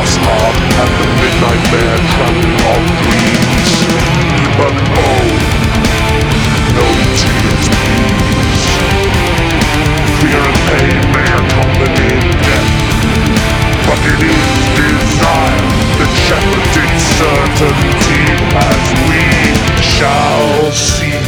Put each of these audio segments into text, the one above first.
glass heart and the midnight man trampling on dreams. But oh, no tears please. Fear and pain may accompany death, but it is desire that shepherded certainty as we shall see.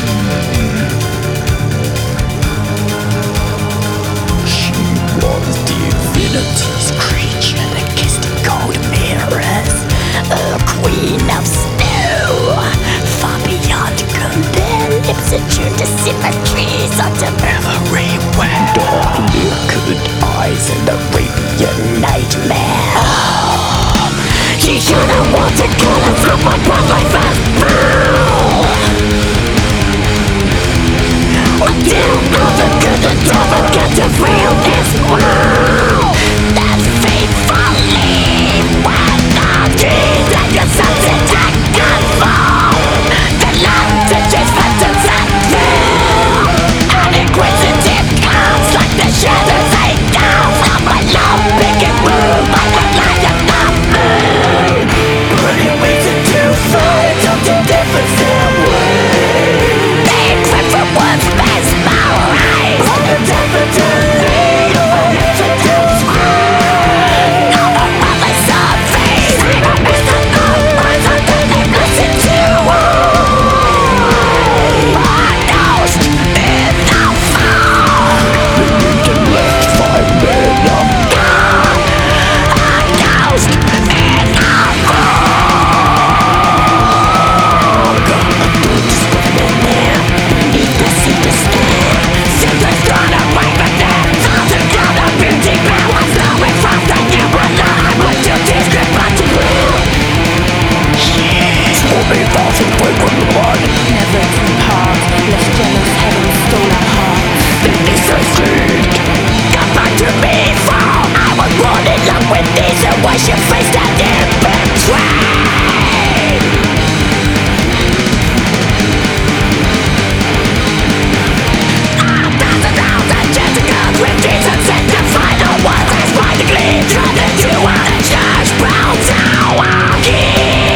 She was divinity's creature that kissed in cold mirrors, a queen of snow, far beyond compare. Lips attuned to symmetries under everywhere. Dark liquid eyes and Arabian nightmare. She should've wanted color through my blood like that. Until all the good and devil get to feel this world. That faithfully when the deed and your sons attack and fall. The land touches phantoms and thrill. And inquisitive comes like the shadows they down from my love making room like a light of the moon. Burning reason to fight something different some way. They equip from one's best memories. On the devil to lead over hips and down screen. All the worldly surface. We don't miss the words until they listen to our ghost in the fog. The left 5 men of God. A ghost in the fog. Beneath the sea to stand. Simply's gone away but then all together beauty was flowing from the new alive. What you describe but to will. Told me thousand wayward blood. Never to part, lest jealous heaven stole our hearts. The disrespect. Come back to me for I was born in love with these and wash your face that in betray. A Jessica with Jesus and the final words as finally turned into a church brown tower key.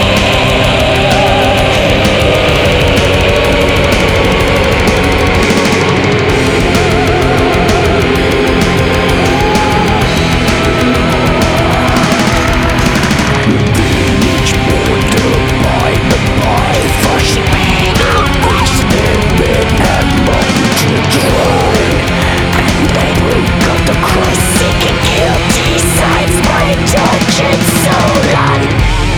Each border by the by worshiping men have money to try. And they will got the cross seeking guilty signs by indulgent soul on.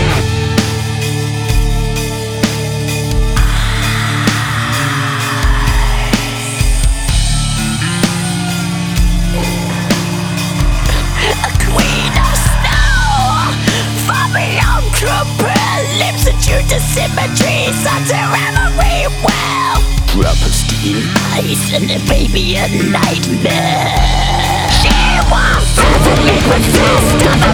A queen of snow, far beyond compare. Lips attuned to symmetries under every well. Prophecy eyes and a baby a nightmare. She was certainly possessed of